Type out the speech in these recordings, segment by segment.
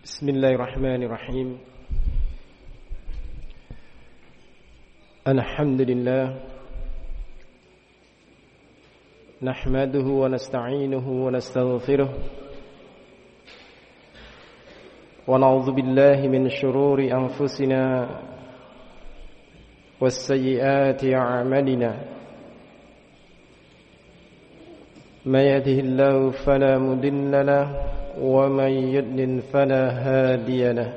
Bismillahirrahmanirrahim. Alhamdulillah. Nahmaduhu wa nasta'inuhu wa nastaghfiruh. Wa na'udzu billahi min shururi anfusina was sayyiati a'malina. May yahdihillahu fala mudilla lahu ومن يضلل فلا هادي له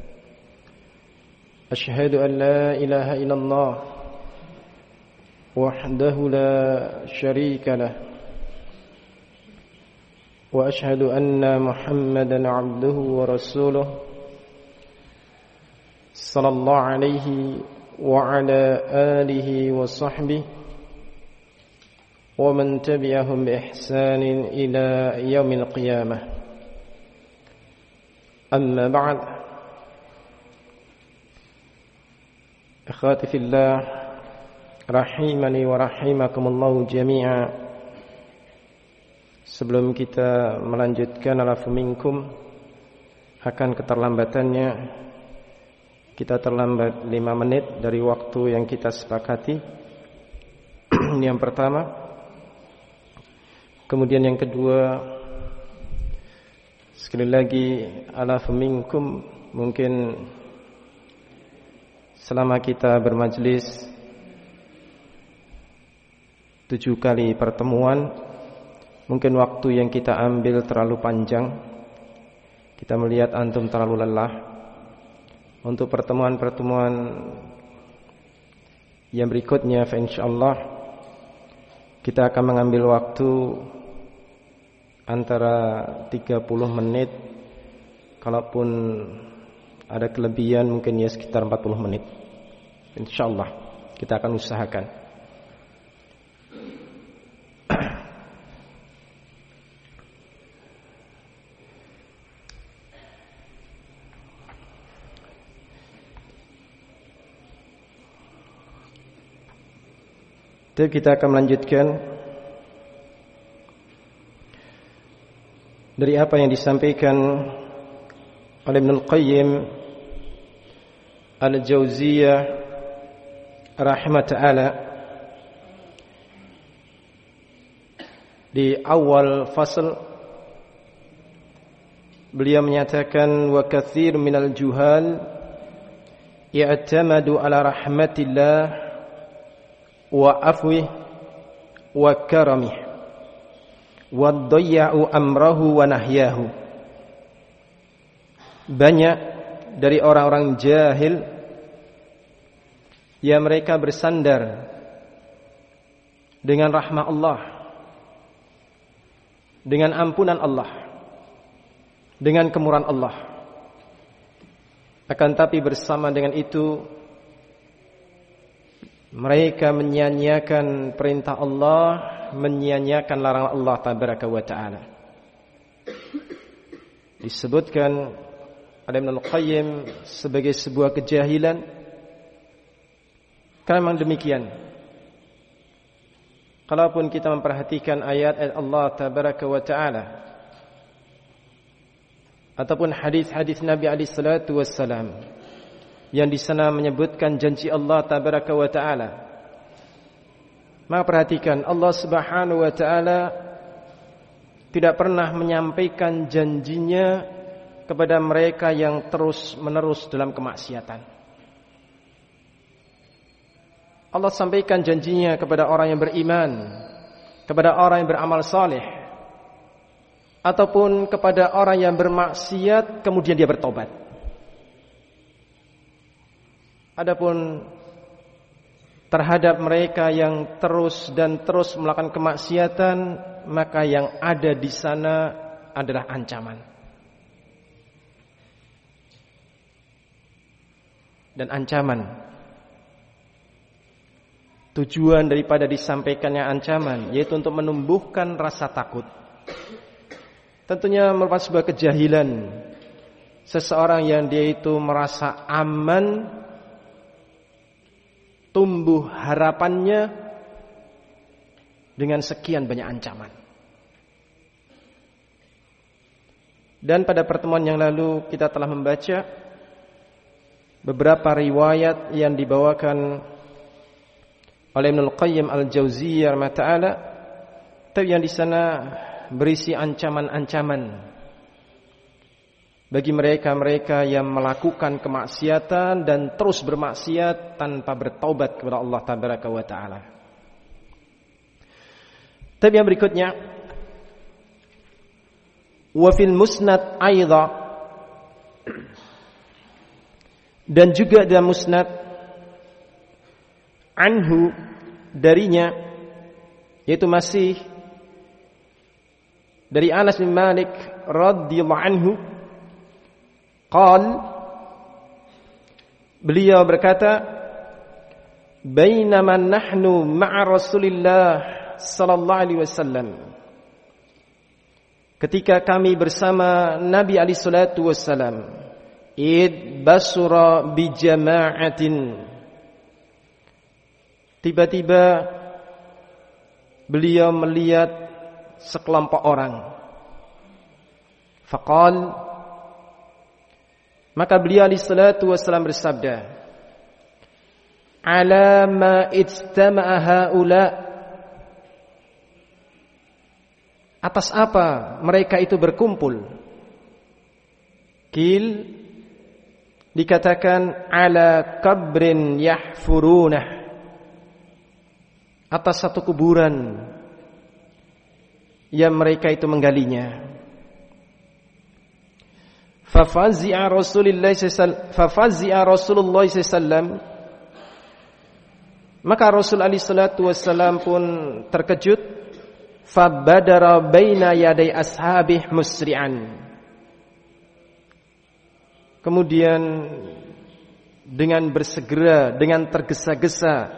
أشهد أن لا إله إلا الله وحده لا شريك له وأشهد أن محمدا عبده ورسوله صلى الله عليه وعلى آله وصحبه ومن تبعهم بإحسان إلى يوم القيامة. أما بعد إخواتي في الله rahimani wa rahimakumullahu jami'a. Sebelum kita melanjutkan alafu minkum akan keterlambatannya, kita terlambat 5 menit dari waktu yang kita sepakati. Yang pertama. Kemudian yang kedua, sekali lagi alafu minkum, mungkin selama kita bermajlis 7 kali pertemuan, mungkin waktu yang kita ambil terlalu panjang. Kita melihat antum terlalu lelah. Untuk pertemuan-pertemuan yang berikutnya, insyaallah kita akan mengambil waktu antara 30 menit, kalaupun ada kelebihan mungkin ya sekitar 40 menit. Insyaallah kita akan usahakan. Jadi kita akan melanjutkan dari apa yang disampaikan oleh Ibnul Qayyim Al-Jauziyah rahimah ta'ala di awal fasal. Beliau menyatakan wa katsir minal juhal ya'tamadu ala rahmatillah wa afwih wa karamih wad-dayya'u amrahu wa nahyahu. Banyak dari orang-orang jahil yang mereka bersandar dengan rahmat Allah, dengan ampunan Allah, dengan kemurahan Allah. Akan tapi bersama dengan itu mereka menyia-nyiakan perintah Allah, menyia-nyiakan larangan Allah tabaraka wa ta'ala. Disebutkan oleh Ibnul Qayyim sebagai sebuah kejahilan. Karena memang demikian. Kalaupun kita memperhatikan ayat Allah tabaraka wa ta'ala ataupun hadis-hadis Nabi alaihi salatu wassalam yang di sana menyebutkan janji Allah tabaraka wa ta'ala, maka perhatikan Allah subhanahu wa ta'ala tidak pernah menyampaikan janjinya kepada mereka yang terus menerus dalam kemaksiatan. Allah sampaikan janjinya kepada orang yang beriman, kepada orang yang beramal saleh, ataupun kepada orang yang bermaksiat kemudian dia bertobat. Adapun terhadap mereka yang terus dan terus melakukan kemaksiatan, maka yang ada di sana adalah ancaman. Dan ancaman, tujuan daripada disampaikannya ancaman yaitu untuk menumbuhkan rasa takut. Tentunya merupakan sebuah kejahilan seseorang yang dia itu merasa aman, tumbuh harapannya dengan sekian banyak ancaman. Dan pada pertemuan yang lalu kita telah membaca beberapa riwayat yang dibawakan oleh Ibnul Qayyim Al-Jauziyah rahimahullah, tapi yang di sana berisi ancaman-ancaman bagi mereka-mereka yang melakukan kemaksiatan dan terus bermaksiat tanpa bertaubat kepada Allah Tabaraka wa Ta'ala. Tapi yang berikutnya, wa fil musnad aidha, dan juga dalam musnad anhu, darinya, yaitu masih dari Anas bin Malik radhiyallahu anhu, beliau berkata, bainama nahnu ma'a Rasulillah sallallahu alaihi wasallam, ketika kami bersama Nabi alaihi salatu wasallam, id basura bi jama'atin, tiba-tiba beliau melihat sekelompok orang. Faqal, maka beliau alaihi salatu wassalam bersabda, ala ma ijtama'a haula, atas apa mereka itu berkumpul? Qil, dikatakan ala qabrin yahfurunah, atas satu kuburan yang mereka itu menggalinya. Fafazi'a Rasulullah SAW, maka Rasul alaihi salatu wassalam pun terkejut. Fabadara baina yaday ashabih musri'an, kemudian dengan bersegera, dengan tergesa-gesa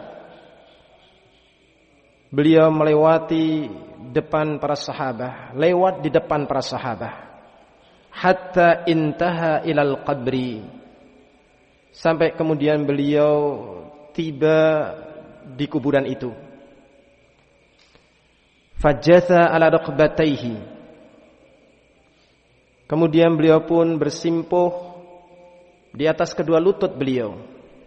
beliau melewati depan para sahabat, lewat di depan para sahabat. Hatta intaha ilal qabri, sampai kemudian beliau tiba di kuburan itu. Fajatha ala raqbatayhi, kemudian beliau pun bersimpuh di atas kedua lutut beliau.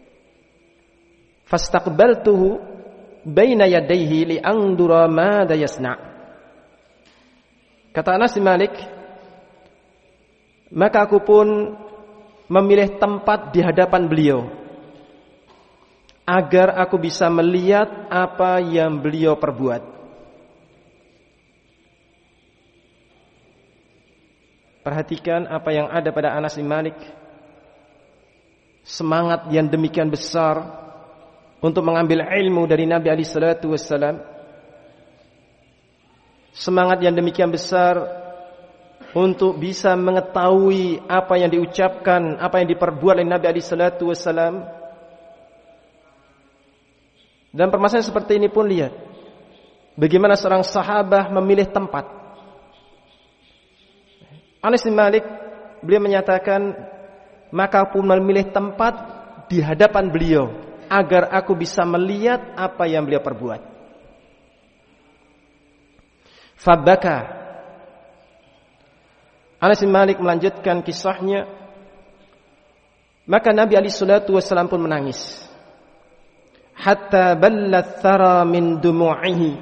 Fastaqbaltuhu baina yadayhi li'andura madza yasna', kata Anas bin Malik, maka aku pun memilih tempat di hadapan beliau agar aku bisa melihat apa yang beliau perbuat. Perhatikan apa yang ada pada Anas bin Malik, semangat yang demikian besar untuk mengambil ilmu dari Nabi alaihi salatu wassalam, semangat yang demikian besar untuk bisa mengetahui apa yang diucapkan, apa yang diperbuat oleh Nabi alaihi salatu wassalam. Dan permasalahan seperti ini pun lihat bagaimana seorang sahabat memilih tempat. Anas bin Malik, beliau menyatakan, maka aku memilih tempat di hadapan beliau agar aku bisa melihat apa yang beliau perbuat. Fabaka, Anas bin Malik melanjutkan kisahnya, maka Nabi alaihi salatu wassalam pun menangis. Hatta ballat thara min dumu'ihi,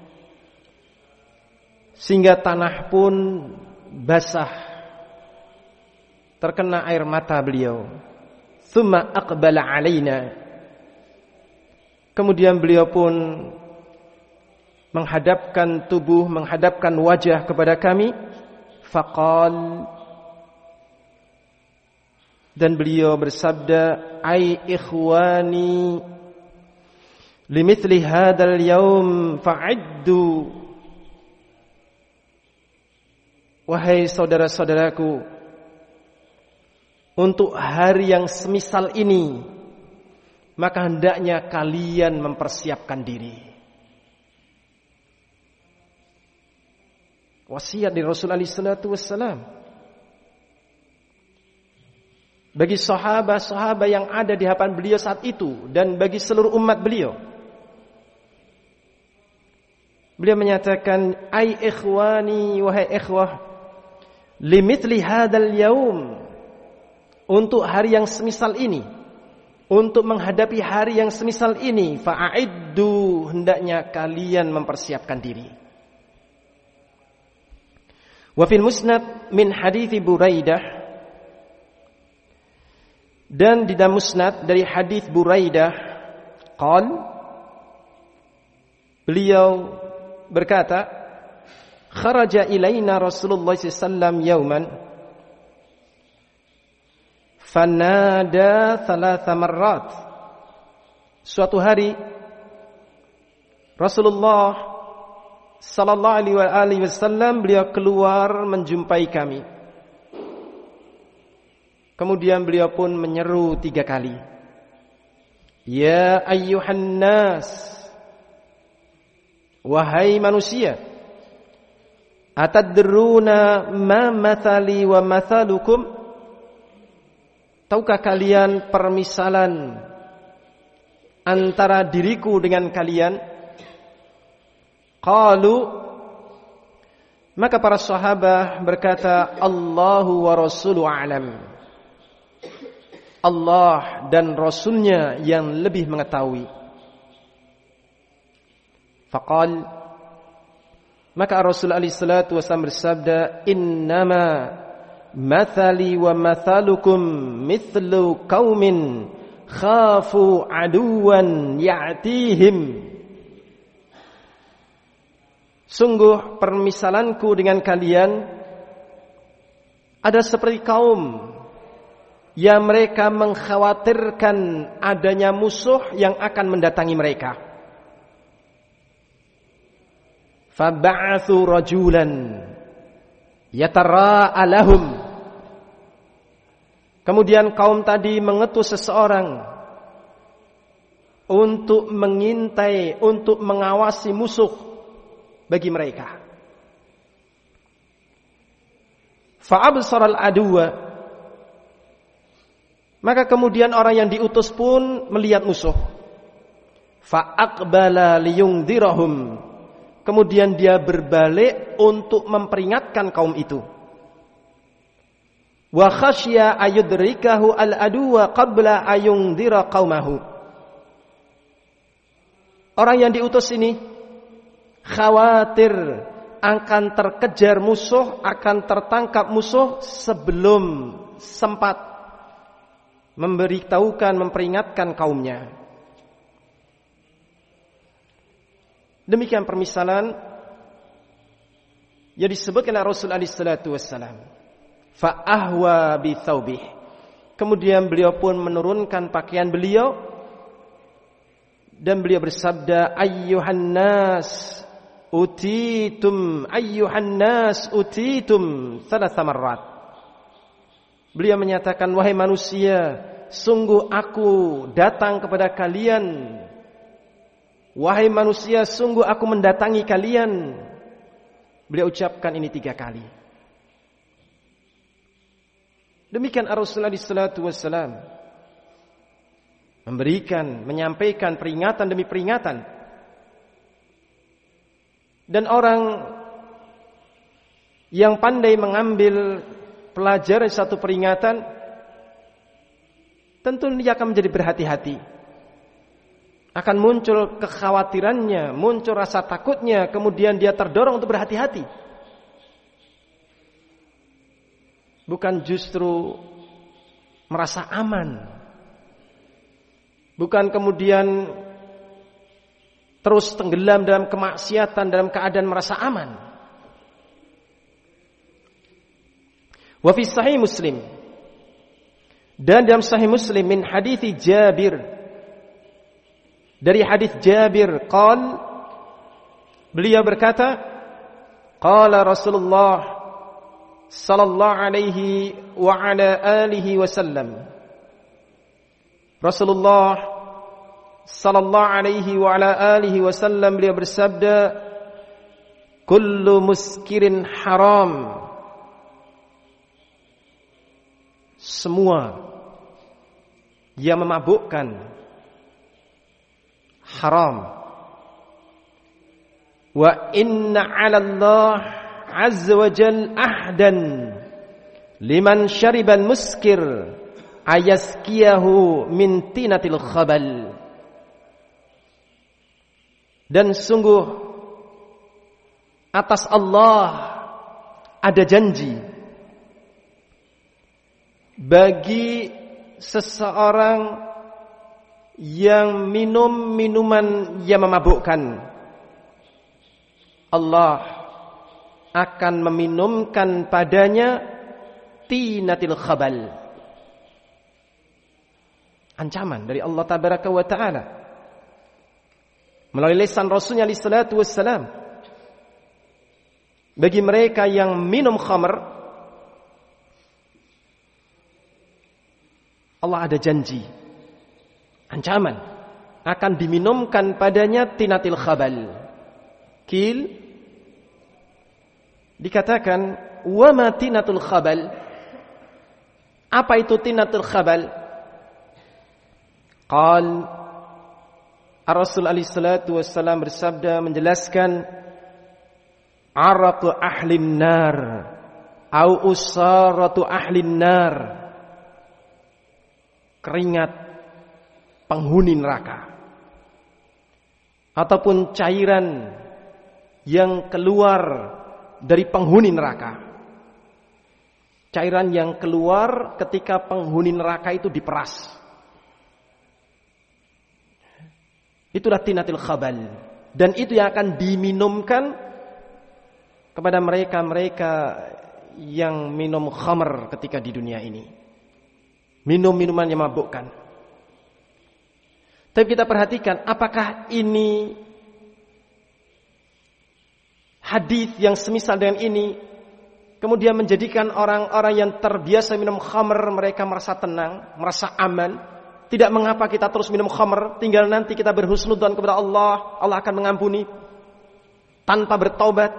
sehingga tanah pun basah terkena air mata beliau. Thumma aqbala alaina, kemudian beliau pun menghadapkan tubuh, menghadapkan wajah kepada kami. Faqal, dan beliau bersabda, ai ikhwani limithli hadzal yaum fa'iddu, wahai saudara-saudaraku, untuk hari yang semisal ini maka hendaknya kalian mempersiapkan diri. Wasiat dari Rasul alaihi salatu wassalam bagi sahabat-sahabat yang ada di hadapan beliau saat itu dan bagi seluruh umat beliau. Beliau menyatakan, ai ikhwani, wahai ikhwah, limithli hadzal yaum, untuk hari yang semisal ini, untuk menghadapi hari yang semisal ini, fa'iddu, hendaknya kalian mempersiapkan diri. Wa fil musnad min hadits Buraidah, dan di dalam musnad dari hadis Buraidah, beliau berkata, kharaja ilaina Rasulullah sallallahu alaihi wasallam yauman fanada thalatha marrat. Suatu hari Rasulullah sallallahu alaihi wasallam beliau keluar menjumpai kami. Kemudian beliau pun menyeru 3 kali. Ya ayyuhan nas, wahai manusia, atadruna ma mathali wa mathalukum, tahukah kalian permisalan antara diriku dengan kalian? Qalu, maka para sahabat berkata, Allahu wa rasuluhu a'lam, Allah dan Rasulnya yang lebih mengetahui. Faqal, maka Rasulullah sallallahu alaihi wasallam bersabda, innama mathali wa mathalukum mithlu qaumin khafu aduwan ya'tihim. Sungguh permisalanku dengan kalian ada seperti kaum yang mereka mengkhawatirkan adanya musuh yang akan mendatangi mereka. Fab'athu rajulan yatarra'a lahum. Kemudian kaum tadi mengutus seseorang untuk mengintai, untuk mengawasi musuh bagi mereka. Fa'absaral aduwa, maka kemudian orang yang diutus pun melihat musuh. Fa'aqbala liyungdirahum, kemudian dia berbalik untuk memperingatkan kaum itu. Wa khasya ayudrikahu al-aduwa qabla ayungdira qaumahu. Orang yang diutus ini khawatir akan terkejar musuh, akan tertangkap musuh sebelum sempat memberitahukan, memperingatkan kaumnya. Demikian permisalan yang disebutkan oleh Rasulullah sallallahu alaihi wasallam. Fa ahwa bi thawbih. Kemudian beliau pun menurunkan pakaian beliau dan beliau bersabda, ayyuhan nas utitum, ayyuhan nas utitum thalatha marrat. Beliau menyatakan, wahai manusia, sungguh aku datang kepada kalian. Wahai manusia, sungguh aku mendatangi kalian. Beliau ucapkan ini 3 kali. Demikian Rasulullah sallallahu alaihi wasallam memberikan, menyampaikan peringatan demi peringatan. Dan orang yang pandai mengambil pelajaran satu peringatan, tentu dia akan menjadi berhati-hati. Akan muncul kekhawatirannya, muncul rasa takutnya, kemudian dia terdorong untuk berhati-hati. Bukan justru merasa aman. Bukan kemudian terus tenggelam dalam kemaksiatan, dalam keadaan merasa aman. Wa fi sahih Muslim, dan dalam sahih Muslim min hadits Jabir, dari hadis Jabir beliau berkata, qala Rasulullah sallallahu alaihi wa ala alihi wasallam, Rasulullah sallallahu alaihi wa ala alihi wasallam beliau bersabda, kullu muskirin haram, semua yang memabukkan haram. Wa inna 'ala Allah azza wa jal ahdan liman syaribal muskir ayaskiyahu min tinatil khabal. Dan sungguh atas Allah ada janji bagi seseorang yang minum minuman yang memabukkan, Allah akan meminumkan padanya tinatil khabal. Ancaman dari Allah tabaraka wa ta'ala melalui lisan Rasulnya alaihi salatu wassalam bagi mereka yang minum khamr. Allah ada janji, ancaman akan diminumkan padanya tinatil khabal. Kil dikatakan wa ma tinatul khabal. Apa itu tinatul khabal? Qal Ar-Rasul alaihi salatu wassalam bersabda menjelaskan araqu ahlin nar au usaratu ahlin nar, keringat penghuni neraka ataupun cairan yang keluar dari penghuni neraka. Cairan yang keluar ketika penghuni neraka itu diperas. Itulah tinatil khabal. Dan itu yang akan diminumkan kepada mereka-mereka yang minum khamr ketika di dunia ini. Minum minuman yang memabukkan. Tapi kita perhatikan, apakah ini hadis yang semisal dengan ini kemudian menjadikan orang-orang yang terbiasa minum khamr mereka merasa tenang, merasa aman? Tidak mengapa kita terus minum khamr, tinggal nanti kita berhusnudzon kepada Allah, Allah akan mengampuni tanpa bertaubat,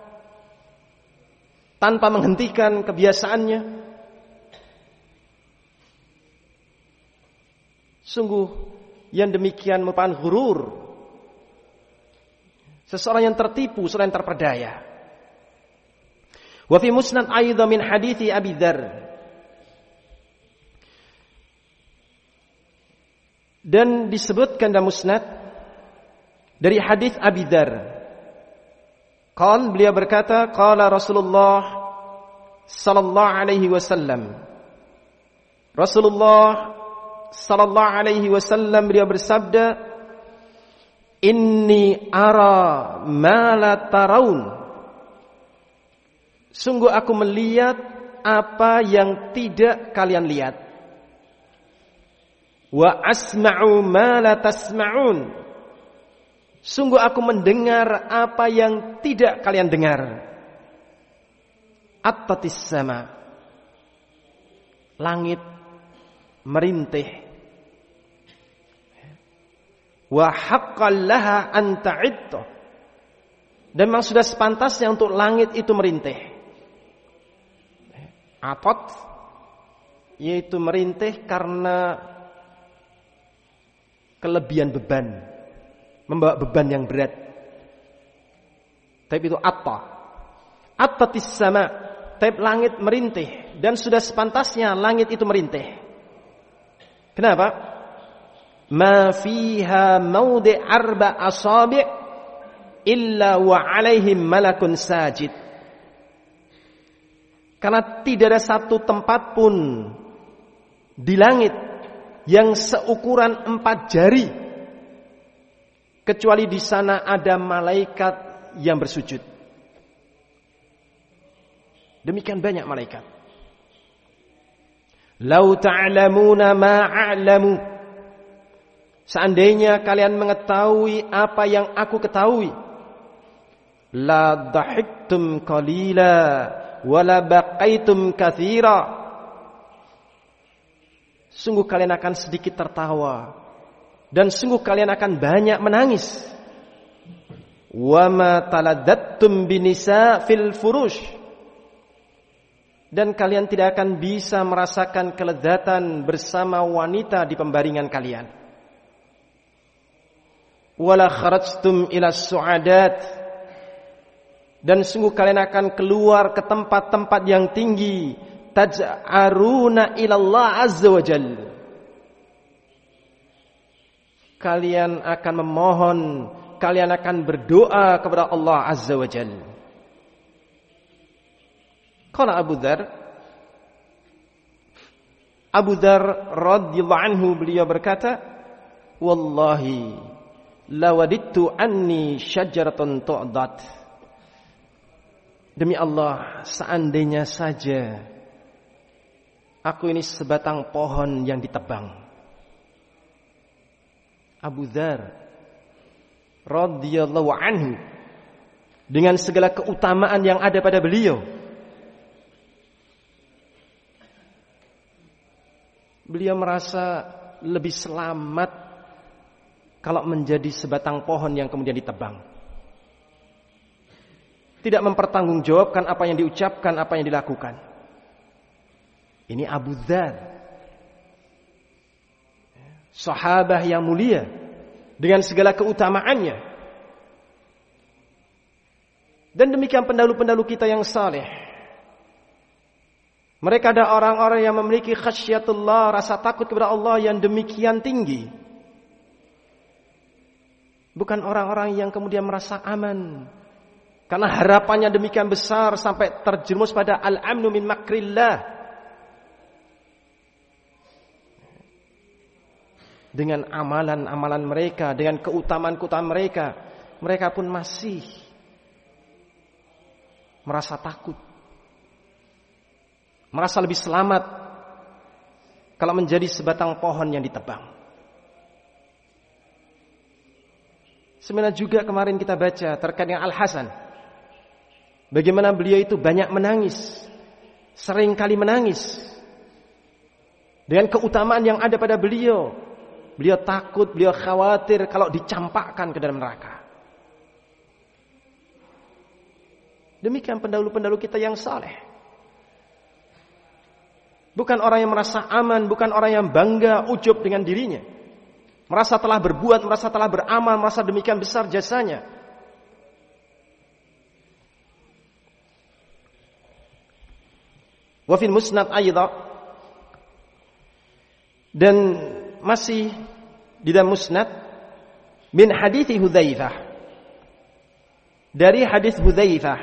tanpa menghentikan kebiasaannya. Sungguh yang demikian merupakan ghurur. Seseorang yang tertipu, seseorang yang terperdaya. Wa fi musnad aidan min hadithi Abi Dzar. Dan disebutkan dalam musnad dari hadis Abi Dzar. Beliau berkata, qala Rasulullah sallallahu alaihi wasallam. Rasulullah sallallahu alaihi wasallam beliau bersabda, inni ara ma la taraun. Sungguh aku melihat apa yang tidak kalian lihat. Wa asma'u ma la tasma'un. Sungguh aku mendengar apa yang tidak kalian dengar. Attatis sama. Langit merintih. Wa haqqal laha an ta'idda. Dan memang sudah sepantasnya untuk langit itu merintih. Atat yaitu merintih karena kelebihan beban, membawa beban yang berat. Tapi itu attatis sama. Tapi langit merintih dan sudah sepantasnya langit itu merintih. Kenapa? Ma fiha maudi arba asabi' illa wa alaihim malakun sajid. Karena tidak ada satu tempat pun di langit yang seukuran 4 jari kecuali di sana ada malaikat yang bersujud. Demikian banyak malaikat. Lau ta'lamuna ma a'lamu. Seandainya kalian mengetahui apa yang aku ketahui, la dhahiktum qalila wa la baqaitum katsira. Sungguh kalian akan sedikit tertawa dan sungguh kalian akan banyak menangis. Wa ma taladattum binisa fil furush. Dan kalian tidak akan bisa merasakan kelezatan bersama wanita di pembaringan kalian. Wala kharajtum ila su'adat. Dan sungguh kalian akan keluar ke tempat-tempat yang tinggi taj'aruna ila Allah azza wa jalla. Kalian akan memohon, kalian akan berdoa kepada Allah azza wa jalla. Qala Abu Dzar radhiyallahu anhu, beliau berkata, wallahi lawadittu anni syajaratun tu'dat. Demi Allah, seandainya saja aku ini sebatang pohon yang ditebang. Abu Dzar radhiyallahu anhu, dengan segala keutamaan yang ada pada beliau, beliau merasa lebih selamat kalau menjadi sebatang pohon yang kemudian ditebang. Tidak mempertanggungjawabkan apa yang diucapkan, apa yang dilakukan. Ini Abu Dzar, sahabat yang mulia dengan segala keutamaannya. Dan demikian pendahulu-pendahulu kita yang saleh. Mereka ada orang-orang yang memiliki khasyatullah, rasa takut kepada Allah yang demikian tinggi. Bukan orang-orang yang kemudian merasa aman karena harapannya demikian besar sampai terjerumus pada al-amnu min makrillah. Dengan amalan-amalan mereka, dengan keutamaan-keutamaan mereka, mereka pun masih merasa takut, merasa lebih selamat kalau menjadi sebatang pohon yang ditebang. Sebenarnya juga kemarin kita baca terkait dengan Al-Hasan, bagaimana beliau itu banyak menangis, sering kali menangis dengan keutamaan yang ada pada beliau. Beliau takut, beliau khawatir kalau dicampakkan ke dalam neraka. Demikian pendahulu-pendahulu kita yang saleh. Bukan orang yang merasa aman, bukan orang yang bangga, ujub dengan dirinya. Merasa telah berbuat, merasa telah beramal, merasa demikian besar jasanya. Wa fil musnad aidha, dan masih di dalam musnad min hadits Hudzaifah, dari hadis Hudzaifah,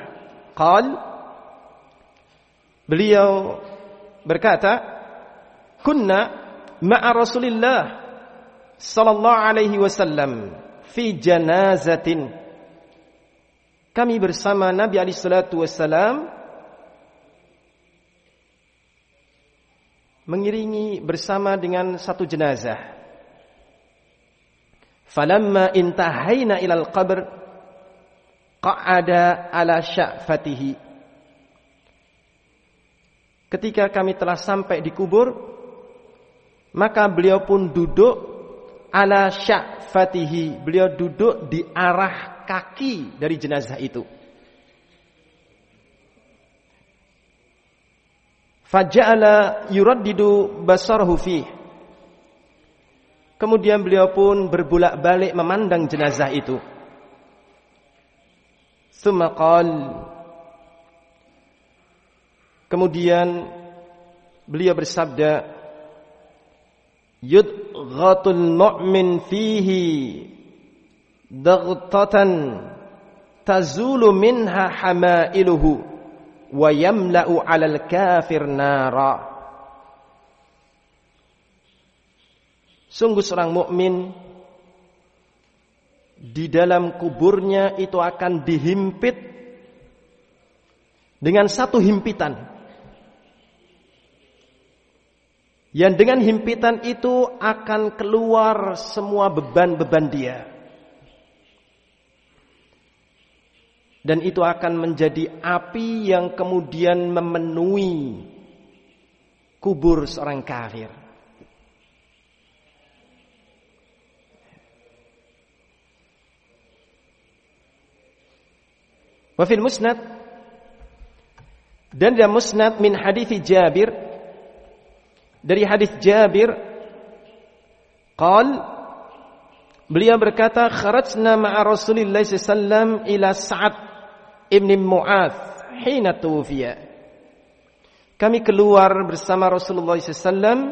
beliau berkata, kunna ma'a Rasulillah sallallahu alaihi wasallam fi janazatin. Kami bersama Nabi alaihi salatu wasallam mengiringi bersama dengan satu jenazah. Falamma intahaina ilal qabr qa'ada ala sya'fatihi. Ketika kami telah sampai di kubur, maka beliau pun duduk ala sya'fatihi. Beliau duduk di arah kaki dari jenazah itu. Faja'ala yuraddidu basarahu fih. Kemudian beliau pun berbolak-balik memandang jenazah itu. Tsumma qala, kemudian beliau bersabda, yudghatul mu'min fihi daghtatan tazulu minha hamailuhu wa yamla'u 'alal kafir nara. Sungguh seorang mukmin di dalam kuburnya itu akan dihimpit dengan satu himpitan, yang dengan himpitan itu akan keluar semua beban-beban dia. Dan itu akan menjadi api yang kemudian memenuhi kubur seorang kafir. Wa fil musnad, dan dalam musnad min hadits Jabir, dari hadis Jabir, beliau berkata, kharajna ma'a Rasulillah sallallahu alaihi wasallam ila Sa'ad ibn Mu'adz hina tuwfiya. kami keluar bersama Rasulullah SAW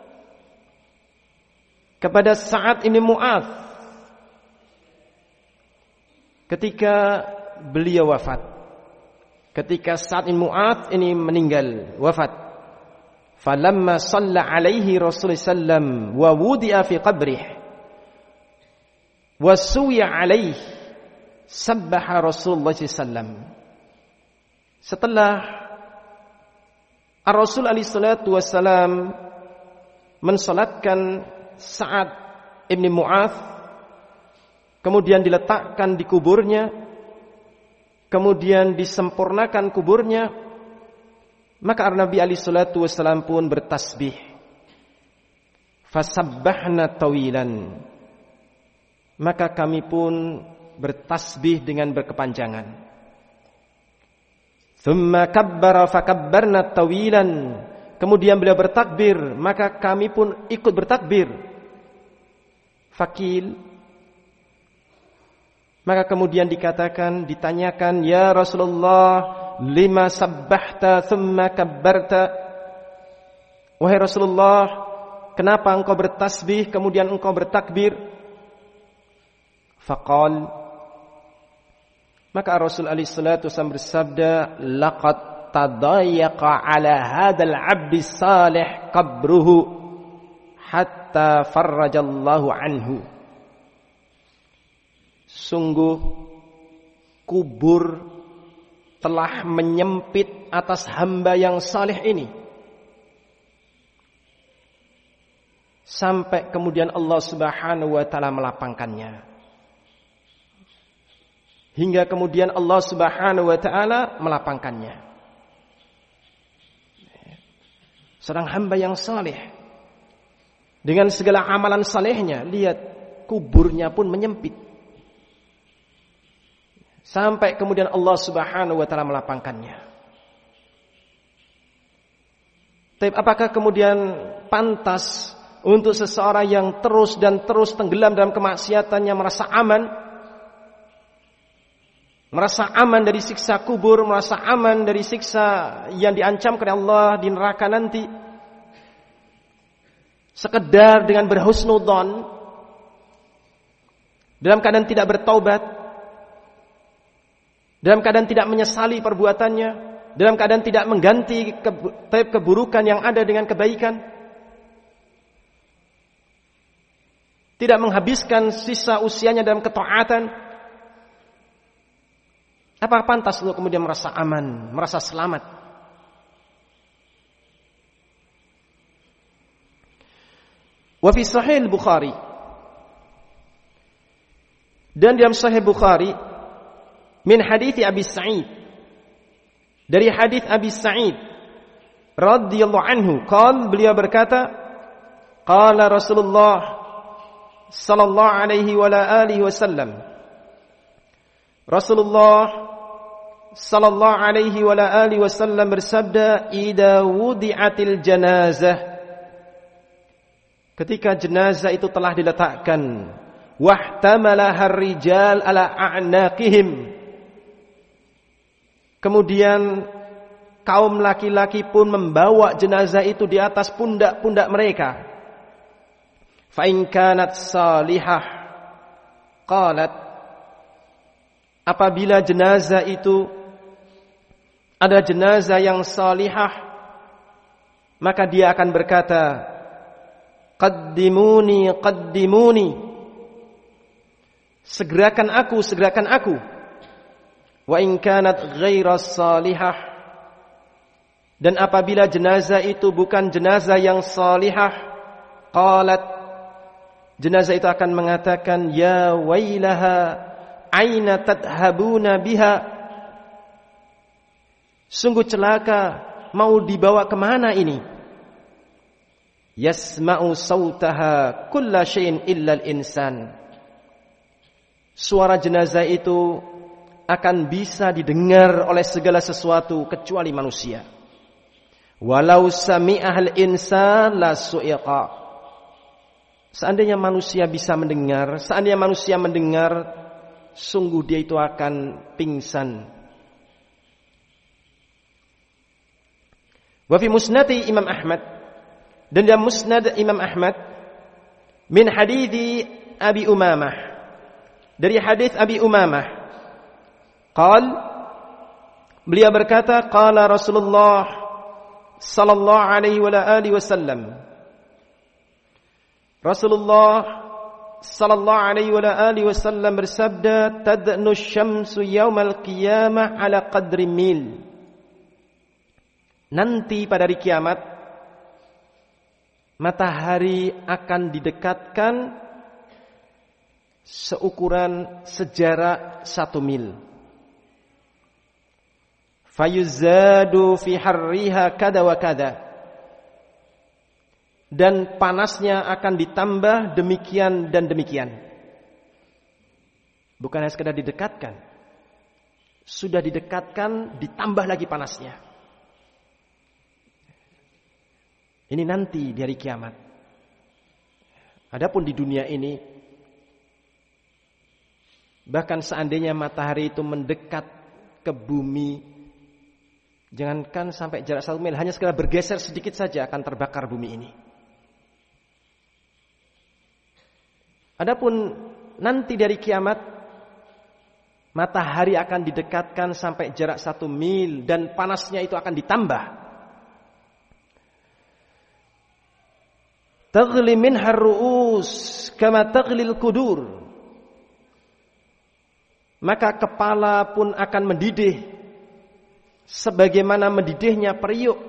kepada Sa'ad bin Mu'adz ketika beliau wafat. Ketika Sa'ad bin Mu'adz ini meninggal, wafat. Falamma shalla alaihi Rasulullah sallam wa wudi'a fi qabrih wa suwiya alaihi sabbaha Rasulullah sallam. Setelah Rasul alaihi salatu wassalam mensalatkan Sa'ad bin Mu'adz, kemudian diletakkan di kuburnya, kemudian disempurnakan kuburnya, maka Nabi alaihi salatu wassalam pun bertasbih. Fasabbahna tawilan. Maka kami pun bertasbih dengan berkepanjangan. Thumma kabbara fakabbarna tawilan. Kemudian beliau bertakbir, maka kami pun ikut bertakbir. Fakil. Maka kemudian ditanyakan, ya Rasulullah, lima sabbahta thumma kabbarta. Wahai Rasulullah, kenapa engkau bertasbih kemudian engkau bertakbir? Faqal, maka Rasul alaihi salatu wasallam bersabda, laqad tadayaqa ala hadzal 'abdi salih qabruhu hatta farrajallahu anhu. Sungguh kubur telah menyempit atas hamba yang saleh ini, sampai kemudian Allah Subhanahu wa taala melapangkannya. Hingga kemudian Allah Subhanahu wa taala melapangkannya. Seorang hamba yang saleh dengan segala amalan salehnya, lihat kuburnya pun menyempit. Sampai kemudian Allah Subhanahu wa taala melapangkannya. Tapi apakah kemudian pantas untuk seseorang yang terus dan terus tenggelam dalam kemaksiatannya merasa aman? Merasa aman dari siksa kubur, merasa aman dari siksa yang diancamkan Allah di neraka nanti. Sekedar dengan berhusnudzon, dalam keadaan tidak bertaubat, dalam keadaan tidak menyesali perbuatannya, dalam keadaan tidak mengganti keburukan yang ada dengan kebaikan, tidak menghabiskan sisa usianya dalam ketaatan. Apakah pantas untuk kemudian merasa aman, merasa selamat? Wa fi Sahih Bukhari, dan dalam Sahih Bukhari, min hadits Abi Sa'id, dari hadits Abi Sa'id radhiyallahu anhu, beliau berkata, qala Rasulullah sallallahu alaihi wa alihi wasallam, Rasulullah sallallahu alaihi wa alihi wasallam bersabda, idza wudi'atil janazah, ketika jenazah itu telah diletakkan, wahtamalaha ar-rijal ala a'naqihim, kemudian kaum laki-laki pun membawa jenazah itu di atas pundak-pundak mereka. Fa in kanat salihah, qalat, apabila jenazah itu ada jenazah yang salihah, maka dia akan berkata, qaddimuni, qaddimuni, segerakan aku, segerakan aku. Wa in kanat ghaira salihah, dan apabila jenazah itu bukan jenazah yang salihah, qalat, jenazah itu akan mengatakan, ya wailaha, aina tadhabuna biha, sungguh celaka, mau dibawa kemana ini? Yasma'u sautaha kulla syai'in illa al-insan, suara jenazah itu akan bisa didengar oleh segala sesuatu kecuali manusia. Walau sami'ahal insan la su'iqa, seandainya manusia bisa mendengar, seandainya manusia mendengar, sungguh dia itu akan pingsan. Wa fi musnadi Imam Ahmad, dan dalam musnad Imam Ahmad, min hadithi Abi Umamah, dari hadis Abi Umamah, beliau berkata, qala Rasulullah sallallahu alaihi wa alihi wasallam, Rasulullah sallallahu alaihi wa alihi wasallam bersabda, tadnu syamsu yaumal qiyamah ala qadri mil. Nanti pada hari kiamat matahari akan didekatkan seukuran sejarak 1 mil. Fayuzadu fi harriha kada wa kada. Dan panasnya akan ditambah demikian dan demikian. Bukan hanya sekedar didekatkan, sudah didekatkan ditambah lagi panasnya. Ini nanti di hari kiamat. Adapun di dunia ini, bahkan seandainya matahari itu mendekat ke bumi, jangankan sampai jarak 1 mil, hanya sekedar bergeser sedikit saja akan terbakar bumi ini. Adapun nanti dari kiamat, matahari akan didekatkan sampai jarak 1 mil dan panasnya itu akan ditambah. Taghli minha ar-ru'us kama taghli al-qudur. Maka kepala pun akan mendidih sebagaimana mendidihnya periuk.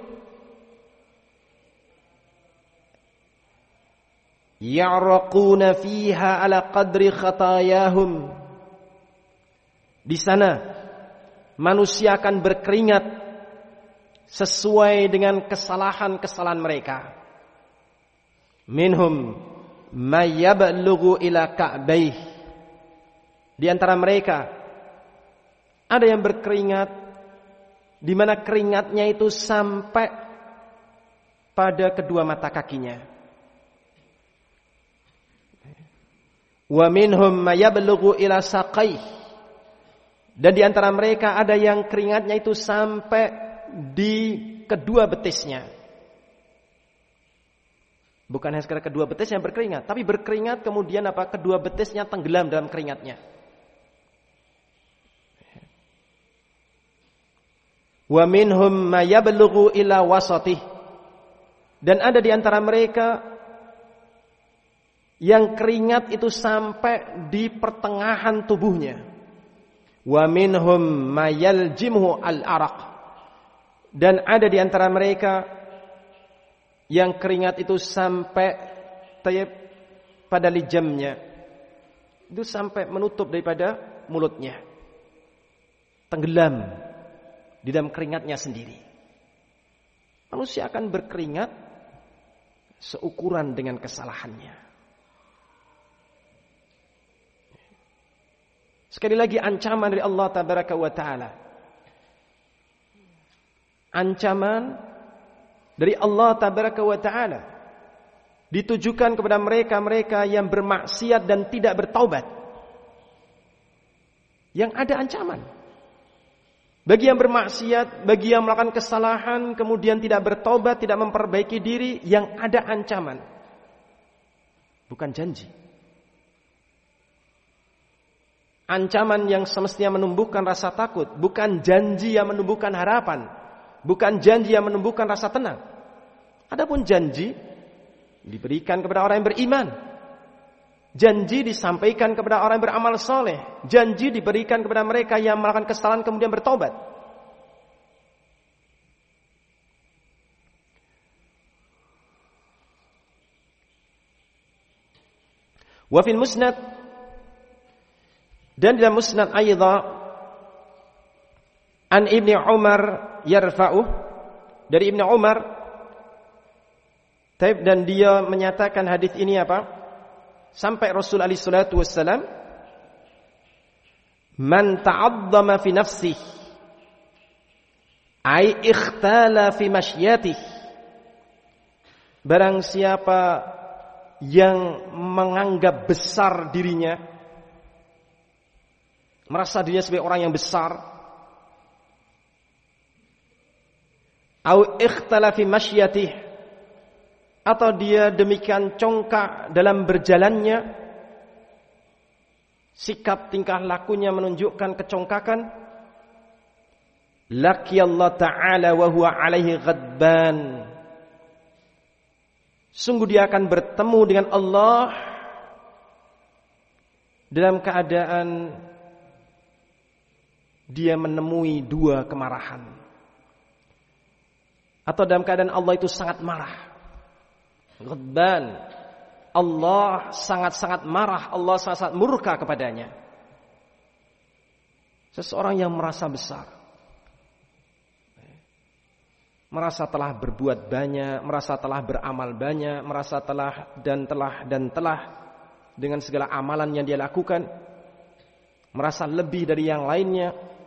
Ya'raquna fiha ala qadri khatayahum. Di sana manusia akan berkeringat sesuai dengan kesalahan-kesalahan mereka. Minhum may yablughu ila ka'baih. Di antara mereka ada yang berkeringat di mana keringatnya itu sampai pada kedua mata kakinya. Wa minhum may yablughu ila saqaih. Dan di antara mereka ada yang keringatnya itu sampai di kedua betisnya. Bukan hanya sekedar kedua betis yang berkeringat, tapi berkeringat kemudian kedua betisnya tenggelam dalam keringatnya. Wa minhum may yablughu ila wasatih. Dan ada di antara mereka yang keringat itu sampai di pertengahan tubuhnya. Wa minhum may yaljimhu al-araq. Dan ada di antara mereka yang keringat itu sampai pada lijamnya. Itu sampai menutup daripada mulutnya. Tenggelam di dalam keringatnya sendiri. Manusia akan berkeringat seukuran dengan kesalahannya. Sekali lagi ancaman dari Allah Tabaraka wa Ta'ala. Ancaman dari Allah Tabaraka wa Ta'ala ditujukan kepada mereka-mereka yang bermaksiat dan tidak bertaubat. Yang ada ancaman. Bagi yang bermaksiat, bagi yang melakukan kesalahan, kemudian tidak bertaubat, tidak memperbaiki diri, yang ada ancaman. Bukan janji. Ancaman yang semestinya menumbuhkan rasa takut, bukan janji yang menumbuhkan harapan, bukan janji yang menumbuhkan rasa tenang. Adapun janji diberikan kepada orang yang beriman. Janji disampaikan kepada orang yang beramal soleh. Janji diberikan kepada mereka yang melakukan kesalahan kemudian bertobat. Wa fil musnad, dan dalam musnad aidha an Ibnu Umar yarfa'uh, dari Ibnu Umar, dan dia menyatakan hadis ini sampai Rasul alaihi salatu wassalam, man ta'azzama fi nafsihi ay ikhtala fi mashyatihi, barang siapa yang menganggap besar dirinya, merasa dirinya sebagai orang yang besar, au ikhtalafi masyatih, atau dia demikian congkak dalam berjalannya, sikap tingkah lakunya menunjukkan kecongkakan, laqi Allah Ta'ala wa huwa alaihi ghadban, sungguh dia akan bertemu dengan Allah dalam keadaan dia menemui dua kemarahan, atau dalam keadaan Allah itu sangat marah. Ghadban, Allah sangat-sangat marah, Allah sangat-sangat murka kepadanya. Seseorang yang merasa besar, merasa telah berbuat banyak, merasa telah beramal banyak, merasa telah dengan segala amalan yang dia lakukan, merasa lebih dari yang lainnya.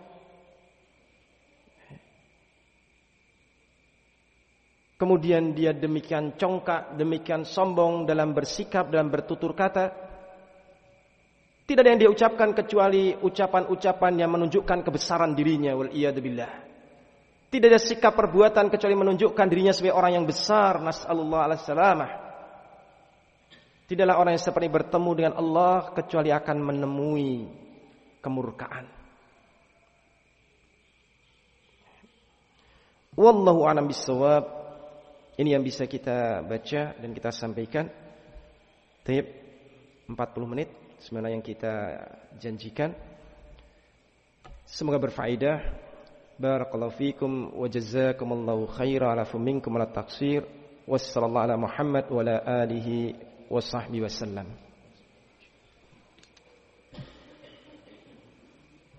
Kemudian dia demikian congkak, demikian sombong dalam bersikap, dalam bertutur kata. Tidak ada yang dia ucapkan kecuali ucapan-ucapan yang menunjukkan kebesaran dirinya, wal iyad billah. Tidak ada sikap perbuatan kecuali menunjukkan dirinya sebagai orang yang besar, nas'alullah ala salamah. Tidaklah orang yang seperti bertemu dengan Allah kecuali akan menemui kemurkaan. Wallahu a'lam bissawab. Ini yang bisa kita baca dan kita sampaikan. Taib 40 menit sebenarnya yang kita janjikan. Semoga berfaedah. Barakallahu fikum wa jazakumullahu khairan ala minkum ala taqsir. Wassallallahu ala Muhammad wa ala alihi wa sahbihi wasallam.